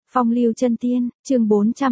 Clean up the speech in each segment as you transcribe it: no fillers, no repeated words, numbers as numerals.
Phong lưu chân tiên, chương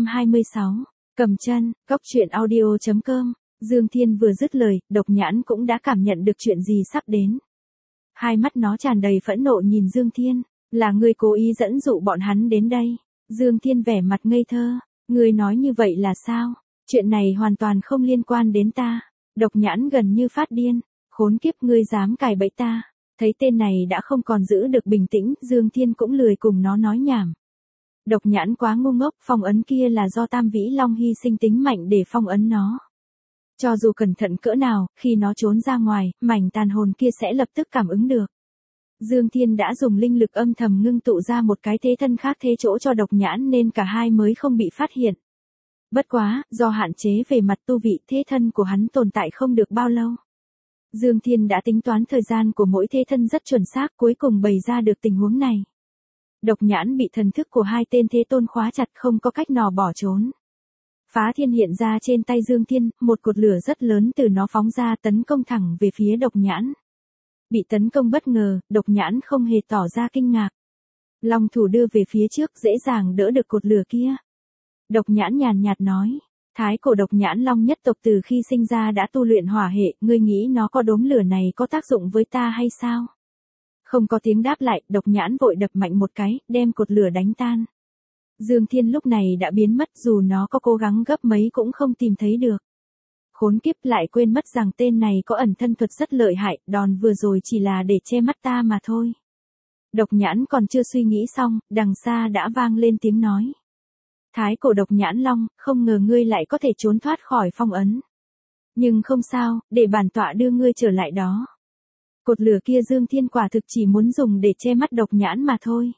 426. Cầm chân, góc truyện audio.com. Dương Thiên vừa dứt lời, Độc Nhãn cũng đã cảm nhận được chuyện gì sắp đến. Hai mắt nó tràn đầy phẫn nộ nhìn Dương Thiên, là ngươi cố ý dẫn dụ bọn hắn đến đây. Dương Thiên vẻ mặt ngây thơ, ngươi nói như vậy là sao? Chuyện này hoàn toàn không liên quan đến ta. Độc Nhãn gần như phát điên, khốn kiếp ngươi dám cài bẫy ta. Thấy tên này đã không còn giữ được bình tĩnh, Dương Thiên cũng lười cùng nó nói nhảm. Độc Nhãn quá ngu ngốc, phong ấn kia là do Tam Vĩ Long hy sinh tính mạnh để phong ấn nó. Cho dù cẩn thận cỡ nào, khi nó trốn ra ngoài, mảnh tàn hồn kia sẽ lập tức cảm ứng được. Dương Thiên đã dùng linh lực âm thầm ngưng tụ ra một cái thế thân khác thế chỗ cho Độc Nhãn nên cả hai mới không bị phát hiện. Bất quá, do hạn chế về mặt tu vị, thế thân của hắn tồn tại không được bao lâu. Dương Thiên đã tính toán thời gian của mỗi thế thân rất chuẩn xác, cuối cùng bày ra được tình huống này. Độc Nhãn bị thần thức của hai tên thế tôn khóa chặt, không có cách nào bỏ trốn. Phá thiên hiện ra trên tay Dương Thiên, một cột lửa rất lớn từ nó phóng ra tấn công thẳng về phía Độc Nhãn. Bị tấn công bất ngờ, Độc Nhãn không hề tỏ ra kinh ngạc. Long thủ đưa về phía trước dễ dàng đỡ được cột lửa kia. Độc Nhãn nhàn nhạt nói, thái cổ Độc Nhãn Long nhất tộc từ khi sinh ra đã tu luyện hỏa hệ, ngươi nghĩ nó có đốm lửa này có tác dụng với ta hay sao? Không có tiếng đáp lại, Độc Nhãn vội đập mạnh một cái, đem cột lửa đánh tan. Dương Thiên lúc này đã biến mất, dù nó có cố gắng gấp mấy cũng không tìm thấy được. Khốn kiếp, lại quên mất rằng tên này có ẩn thân thuật rất lợi hại, đòn vừa rồi chỉ là để che mắt ta mà thôi. Độc Nhãn còn chưa suy nghĩ xong, đằng xa đã vang lên tiếng nói. Thái cổ Độc Nhãn Long, không ngờ ngươi lại có thể trốn thoát khỏi phong ấn. Nhưng không sao, để bản tọa đưa ngươi trở lại đó. Cột lửa kia Dương Thiên quả thực chỉ muốn dùng để che mắt Độc Nhãn mà thôi.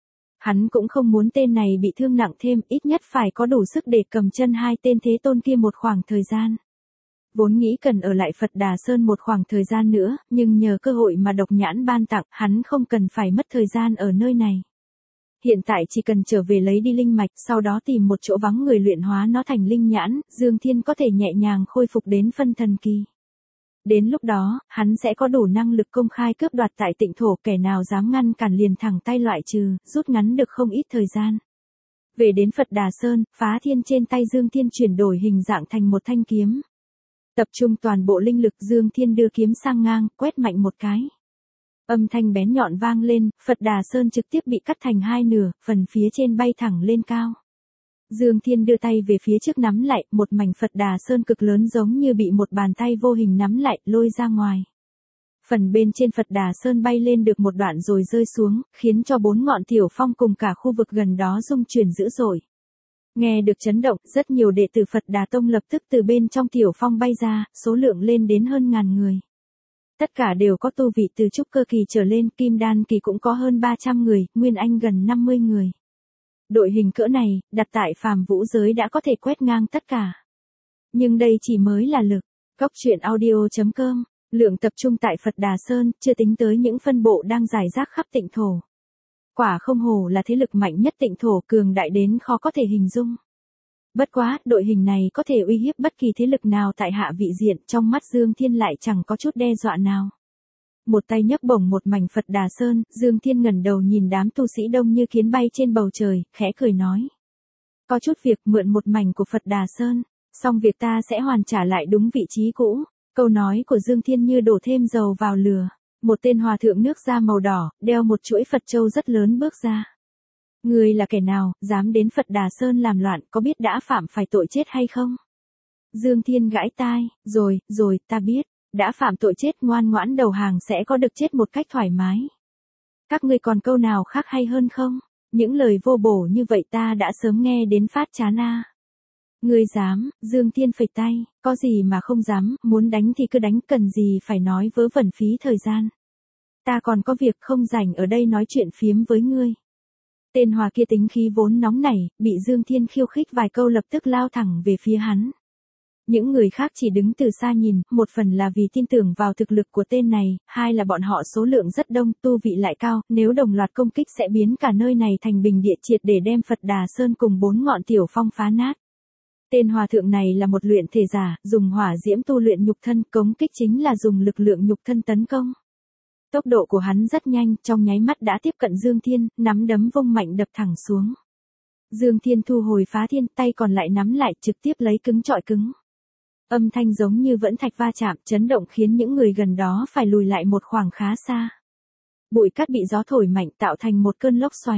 Hắn cũng không muốn tên này bị thương nặng thêm, ít nhất phải có đủ sức để cầm chân hai tên thế tôn kia một khoảng thời gian. Vốn nghĩ cần ở lại Phật Đà Sơn một khoảng thời gian nữa, nhưng nhờ cơ hội mà Độc Nhãn ban tặng, hắn không cần phải mất thời gian ở nơi này. Hiện tại chỉ cần trở về lấy đi linh mạch, sau đó tìm một chỗ vắng người luyện hóa nó thành linh nhãn, Dương Thiên có thể nhẹ nhàng khôi phục đến phân thần kỳ. Đến lúc đó, hắn sẽ có đủ năng lực công khai cướp đoạt tại Tịnh thổ, kẻ nào dám ngăn cản liền thẳng tay loại trừ, rút ngắn được không ít thời gian. Về đến Phật Đà Sơn, phá thiên trên tay Dương Thiên chuyển đổi hình dạng thành một thanh kiếm. Tập trung toàn bộ linh lực, Dương Thiên đưa kiếm sang ngang, quét mạnh một cái. Âm thanh bén nhọn vang lên, Phật Đà Sơn trực tiếp bị cắt thành hai nửa, phần phía trên bay thẳng lên cao. Dương Thiên đưa tay về phía trước nắm lại, một mảnh Phật Đà Sơn cực lớn giống như bị một bàn tay vô hình nắm lại, lôi ra ngoài. Phần bên trên Phật Đà Sơn bay lên được một đoạn rồi rơi xuống, khiến cho bốn ngọn tiểu phong cùng cả khu vực gần đó rung chuyển dữ dội. Nghe được chấn động, rất nhiều đệ tử Phật Đà Tông lập tức từ bên trong tiểu phong bay ra, số lượng lên đến hơn 1000 người. Tất cả đều có tu vị từ trúc cơ kỳ trở lên, kim đan kỳ cũng có hơn 300 người, nguyên anh gần 50 người. Đội hình cỡ này, đặt tại phàm vũ giới đã có thể quét ngang tất cả. Nhưng đây chỉ mới là lực. Góc truyện audio.com, lượng tập trung tại Phật Đà Sơn, chưa tính tới những phân bộ đang rải rác khắp Tịnh thổ. Quả không hổ là thế lực mạnh nhất Tịnh thổ, cường đại đến khó có thể hình dung. Bất quá, đội hình này có thể uy hiếp bất kỳ thế lực nào tại hạ vị diện, trong mắt Dương Thiên lại chẳng có chút đe dọa nào. Một tay nhấc bổng một mảnh Phật Đà Sơn, Dương Thiên ngẩng đầu nhìn đám tu sĩ đông như kiến bay trên bầu trời, khẽ cười nói. Có chút việc mượn một mảnh của Phật Đà Sơn, xong việc ta sẽ hoàn trả lại đúng vị trí cũ. Câu nói của Dương Thiên như đổ thêm dầu vào lửa. Một tên hòa thượng nước da màu đỏ, đeo một chuỗi Phật châu rất lớn bước ra. Ngươi là kẻ nào, dám đến Phật Đà Sơn làm loạn, có biết đã phạm phải tội chết hay không? Dương Thiên gãi tai, rồi, ta biết. Đã phạm tội chết, ngoan ngoãn đầu hàng sẽ có được chết một cách thoải mái. Các ngươi còn câu nào khác hay hơn không? Những lời vô bổ như vậy ta đã sớm nghe đến phát chán a. Ngươi dám? Dương Thiên phẩy tay, có gì mà không dám, muốn đánh thì cứ đánh, cần gì phải nói vớ vẩn phí thời gian. Ta còn có việc không rảnh ở đây nói chuyện phiếm với ngươi. Tên hòa kia tính khí vốn nóng nảy, bị Dương Thiên khiêu khích vài câu lập tức lao thẳng về phía hắn. Những người khác chỉ đứng từ xa nhìn, một phần là vì tin tưởng vào thực lực của tên này, hai là bọn họ số lượng rất đông, tu vị lại cao, nếu đồng loạt công kích sẽ biến cả nơi này thành bình địa, triệt để đem Phật Đà Sơn cùng bốn ngọn tiểu phong phá nát. Tên hòa thượng này là một luyện thể giả, dùng hỏa diễm tu luyện nhục thân, công kích chính là dùng lực lượng nhục thân tấn công. Tốc độ của hắn rất nhanh, trong nháy mắt đã tiếp cận Dương Thiên, nắm đấm vung mạnh đập thẳng xuống. Dương Thiên thu hồi phá thiên, tay còn lại nắm lại trực tiếp lấy cứng trọi cứng. Âm thanh giống như vẫn thạch va chạm, chấn động khiến những người gần đó phải lùi lại một khoảng khá xa. Bụi cát bị gió thổi mạnh tạo thành một cơn lốc xoáy.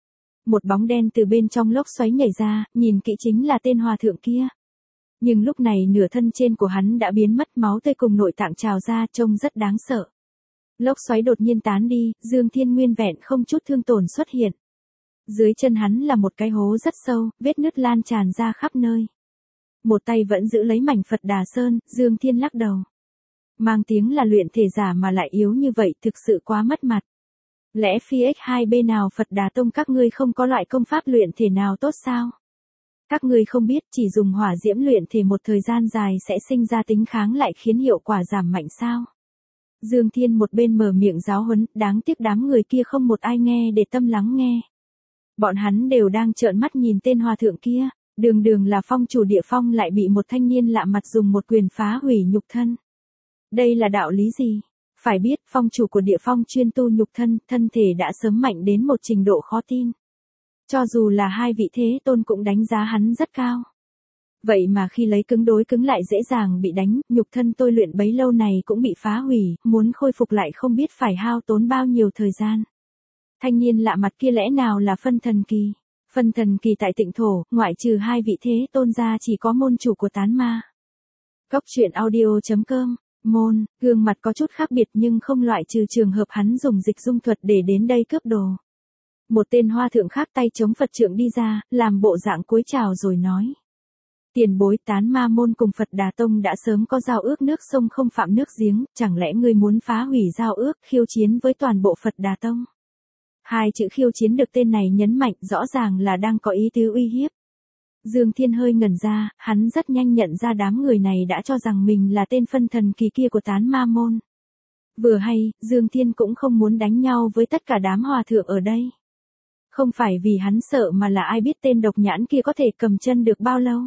Một bóng đen từ bên trong lốc xoáy nhảy ra, nhìn kỹ chính là tên hòa thượng kia. Nhưng lúc này nửa thân trên của hắn đã biến mất, máu tươi cùng nội tạng trào ra, trông rất đáng sợ. Lốc xoáy đột nhiên tán đi, Dương Thiên nguyên vẹn không chút thương tổn xuất hiện. Dưới chân hắn là một cái hố rất sâu, vết nứt lan tràn ra khắp nơi. Một tay vẫn giữ lấy mảnh Phật Đà Sơn, Dương Thiên lắc đầu. Mang tiếng là luyện thể giả mà lại yếu như vậy thực sự quá mất mặt. Lẽ phi X2B nào Phật Đà Tông các ngươi không có loại công pháp luyện thể nào tốt sao? Các ngươi không biết chỉ dùng hỏa diễm luyện thể một thời gian dài sẽ sinh ra tính kháng lại khiến hiệu quả giảm mạnh sao? Dương Thiên một bên mở miệng giáo huấn, đáng tiếc đám người kia không một ai nghe để tâm lắng nghe. Bọn hắn đều đang trợn mắt nhìn tên hòa thượng kia, đường là phong chủ địa phong lại bị một thanh niên lạ mặt dùng một quyền phá hủy nhục thân. Đây là đạo lý gì? Phải biết, phong chủ của địa phong chuyên tu nhục thân, thân thể đã sớm mạnh đến một trình độ khó tin. Cho dù là hai vị thế tôn cũng đánh giá hắn rất cao. Vậy mà khi lấy cứng đối cứng lại dễ dàng bị đánh, nhục thân tôi luyện bấy lâu này cũng bị phá hủy, muốn khôi phục lại không biết phải hao tốn bao nhiêu thời gian. Thanh niên lạ mặt kia lẽ nào là phân thần kỳ? Phân thần kỳ tại Tịnh Thổ, ngoại trừ hai vị thế tôn ra chỉ có môn chủ của tán ma. Góc truyện audio.com. Môn, gương mặt có chút khác biệt nhưng không loại trừ trường hợp hắn dùng dịch dung thuật để đến đây cướp đồ. Một tên hoa thượng khác tay chống Phật trượng đi ra, làm bộ dạng cúi chào rồi nói. Tiền bối, tán ma môn cùng Phật Đà Tông đã sớm có giao ước nước sông không phạm nước giếng, chẳng lẽ ngươi muốn phá hủy giao ước khiêu chiến với toàn bộ Phật Đà Tông? Hai chữ khiêu chiến được tên này nhấn mạnh rõ ràng là đang có ý tứ uy hiếp. Dương Thiên hơi ngẩn ra, hắn rất nhanh nhận ra đám người này đã cho rằng mình là tên phân thần kỳ kia của tán ma môn. Vừa hay, Dương Thiên cũng không muốn đánh nhau với tất cả đám hòa thượng ở đây. Không phải vì hắn sợ mà là ai biết tên độc nhãn kia có thể cầm chân được bao lâu.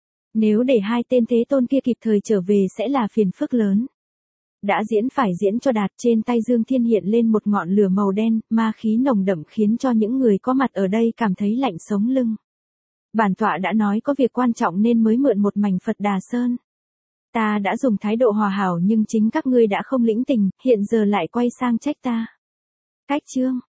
Nếu để hai tên thế tôn kia kịp thời trở về sẽ là phiền phức lớn. Đã diễn phải diễn cho đạt, trên tay Dương Thiên hiện lên một ngọn lửa màu đen, ma khí nồng đậm khiến cho những người có mặt ở đây cảm thấy lạnh sống lưng. Bản tọa đã nói có việc quan trọng nên mới mượn một mảnh Phật Đà Sơn. Ta đã dùng thái độ hòa hảo nhưng chính các ngươi đã không lĩnh tình, hiện giờ lại quay sang trách ta. Cách chương,